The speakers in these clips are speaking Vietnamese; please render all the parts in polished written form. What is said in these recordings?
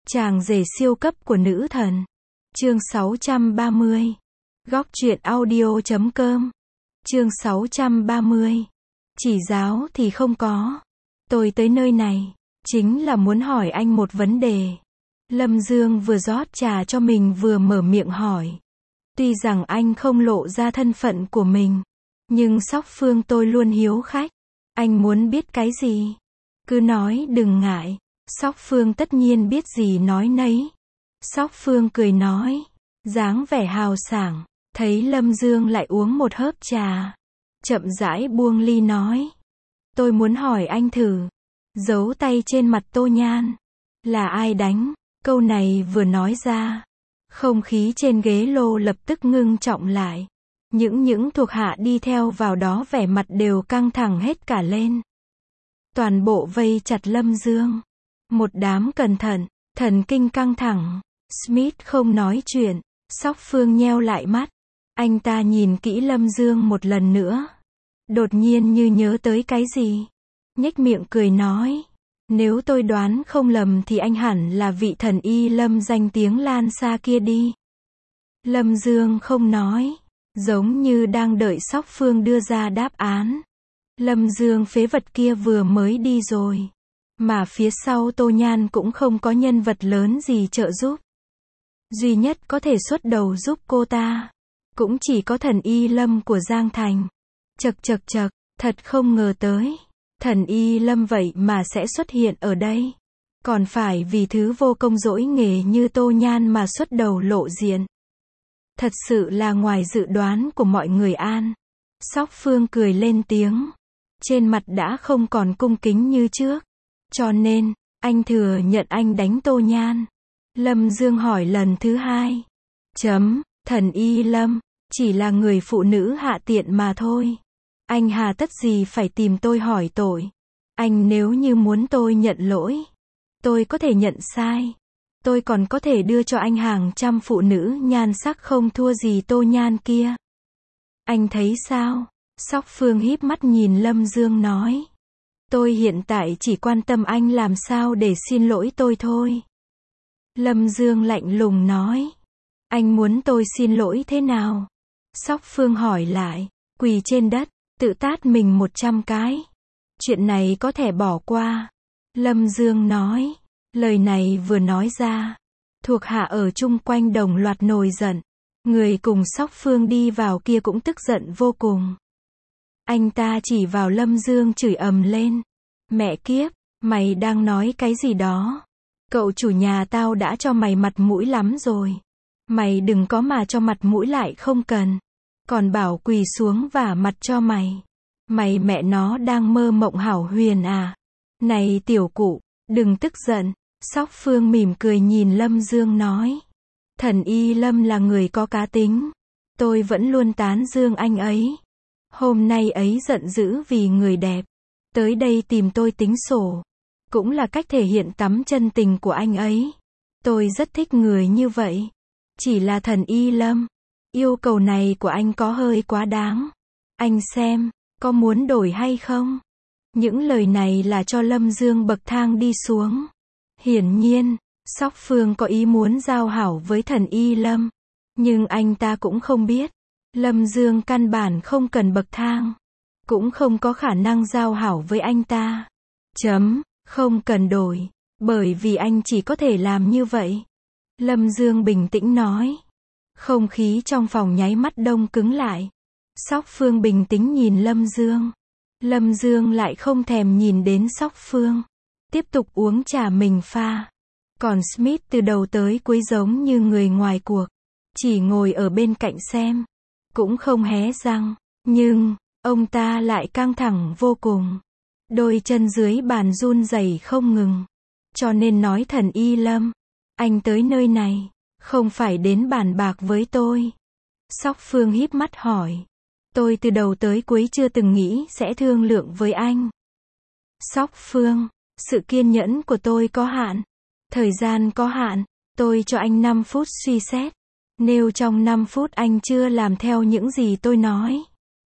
Chàng rể siêu cấp của nữ thần. Chương 630. Góc truyện audio.com. Chương 630. Chỉ giáo thì không có. Tôi tới nơi này, chính là muốn hỏi anh một vấn đề. Lâm Dương vừa rót trà cho mình vừa mở miệng hỏi. Tuy rằng anh không lộ ra thân phận của mình, nhưng Sóc Phương tôi luôn hiếu khách. Anh muốn biết cái gì? Cứ nói đừng ngại. Sóc Phương tất nhiên biết gì nói nấy. Sóc Phương cười nói, dáng vẻ hào sảng. Thấy Lâm Dương lại uống một hớp trà, chậm rãi buông ly nói, tôi muốn hỏi anh thử, dấu tay trên mặt Tô Nhan là ai đánh? Câu này vừa nói ra, không khí trên ghế lô lập tức ngưng trọng lại. Những thuộc hạ đi theo vào đó vẻ mặt đều căng thẳng hết cả lên. Toàn bộ vây chặt Lâm Dương. Một đám cẩn thận, thần kinh căng thẳng. Smith không nói chuyện. Sóc Phương nheo lại mắt. Anh ta nhìn kỹ Lâm Dương một lần nữa. Đột nhiên như nhớ tới cái gì. Nhếch miệng cười nói. Nếu tôi đoán không lầm thì anh hẳn là vị thần y Lâm danh tiếng lan xa kia đi. Lâm Dương không nói. Giống như đang đợi Sóc Phương đưa ra đáp án. Lâm Dương phế vật kia vừa mới đi rồi. Mà phía sau Tô Nhan cũng không có nhân vật lớn gì trợ giúp. Duy nhất có thể xuất đầu giúp cô ta cũng chỉ có thần y Lâm của Giang Thành. Chậc, thật không ngờ tới. Thần y Lâm vậy mà sẽ xuất hiện ở đây. Còn phải vì thứ vô công dỗi nghề như Tô Nhan mà xuất đầu lộ diện. Thật sự là ngoài dự đoán của mọi người an. Sóc Phương cười lên tiếng. Trên mặt đã không còn cung kính như trước. Cho nên, anh thừa nhận anh đánh Tô Nhan. Lâm Dương hỏi lần thứ hai. Thần y Lâm, chỉ là người phụ nữ hạ tiện mà thôi. Anh hà tất gì phải tìm tôi hỏi tội. Anh nếu như muốn tôi nhận lỗi, tôi có thể nhận sai. Tôi còn có thể đưa cho anh hàng trăm phụ nữ nhan sắc không thua gì Tô Nhan kia. Anh thấy sao? Sóc Phương híp mắt nhìn Lâm Dương nói. Tôi hiện tại chỉ quan tâm anh làm sao để xin lỗi tôi thôi. Lâm Dương lạnh lùng nói. Anh muốn tôi xin lỗi thế nào? Sóc Phương hỏi lại. Quỳ trên đất, tự tát mình 100 cái. Chuyện này có thể bỏ qua. Lâm Dương nói. Lời này vừa nói ra, thuộc hạ ở chung quanh đồng loạt nổi giận. Người cùng Sóc Phương đi vào kia cũng tức giận vô cùng. Anh ta chỉ vào Lâm Dương chửi ầm lên. Mẹ kiếp, mày đang nói cái gì đó? Cậu chủ nhà tao đã cho mày mặt mũi lắm rồi. Mày đừng có mà cho mặt mũi lại không cần. Còn bảo quỳ xuống vả mặt cho mày. Mày mẹ nó đang mơ mộng hảo huyền à? Này tiểu cụ, đừng tức giận. Sóc Phương mỉm cười nhìn Lâm Dương nói. Thần y Lâm là người có cá tính. Tôi vẫn luôn tán dương anh ấy. Hôm nay ấy giận dữ vì người đẹp. Tới đây tìm tôi tính sổ. Cũng là cách thể hiện tấm chân tình của anh ấy. Tôi rất thích người như vậy. Chỉ là thần y Lâm. Yêu cầu này của anh có hơi quá đáng. Anh xem, có muốn đổi hay không? Những lời này là cho Lâm Dương bậc thang đi xuống. Hiển nhiên, Sóc Phương có ý muốn giao hảo với thần y Lâm. Nhưng anh ta cũng không biết. Lâm Dương căn bản không cần bậc thang. Cũng không có khả năng giao hảo với anh ta. Không cần đổi. Bởi vì anh chỉ có thể làm như vậy. Lâm Dương bình tĩnh nói. Không khí trong phòng nháy mắt đông cứng lại. Sóc Phương bình tĩnh nhìn Lâm Dương. Lâm Dương lại không thèm nhìn đến Sóc Phương. Tiếp tục uống trà mình pha. Còn Smith từ đầu tới cuối giống như người ngoài cuộc. Chỉ ngồi ở bên cạnh xem. Cũng không hé răng. Nhưng, ông ta lại căng thẳng vô cùng. Đôi chân dưới bàn run rẩy không ngừng. Cho nên nói thần y Lâm. Anh tới nơi này. Không phải đến bàn bạc với tôi. Sóc Phương híp mắt hỏi. Tôi từ đầu tới cuối chưa từng nghĩ sẽ thương lượng với anh. Sóc Phương. Sự kiên nhẫn của tôi có hạn. Thời gian có hạn. Tôi cho anh 5 phút suy xét. Nếu trong 5 phút anh chưa làm theo những gì tôi nói.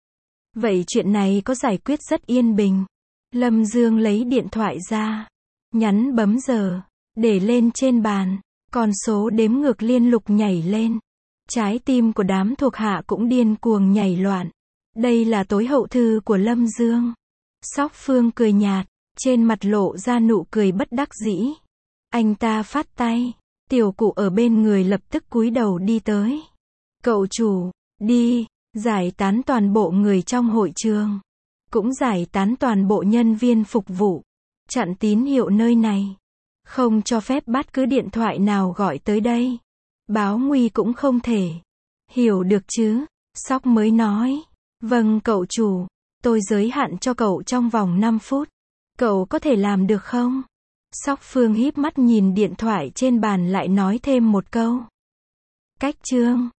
Vậy chuyện này có giải quyết rất yên bình. Lâm Dương lấy điện thoại ra. Nhắn bấm giờ. để lên trên bàn. Con số đếm ngược liên tục nhảy lên. Trái tim của đám thuộc hạ cũng điên cuồng nhảy loạn. Đây là tối hậu thư của Lâm Dương. Sóc Phương cười nhạt, trên mặt lộ ra nụ cười bất đắc dĩ. Anh ta phát tay, tiểu cụ ở bên người lập tức cúi đầu đi tới. Cậu chủ, đi, giải tán toàn bộ người trong hội trường. Cũng giải tán toàn bộ nhân viên phục vụ. Chặn tín hiệu nơi này. Không cho phép bất cứ điện thoại nào gọi tới đây. Báo nguy cũng không thể. Hiểu được chứ? Sóc mới nói. Vâng cậu chủ, tôi giới hạn cho cậu trong vòng 5 phút. Cậu có thể làm được không? Sóc Phương híp mắt nhìn điện thoại trên bàn lại nói thêm một câu. Cách chương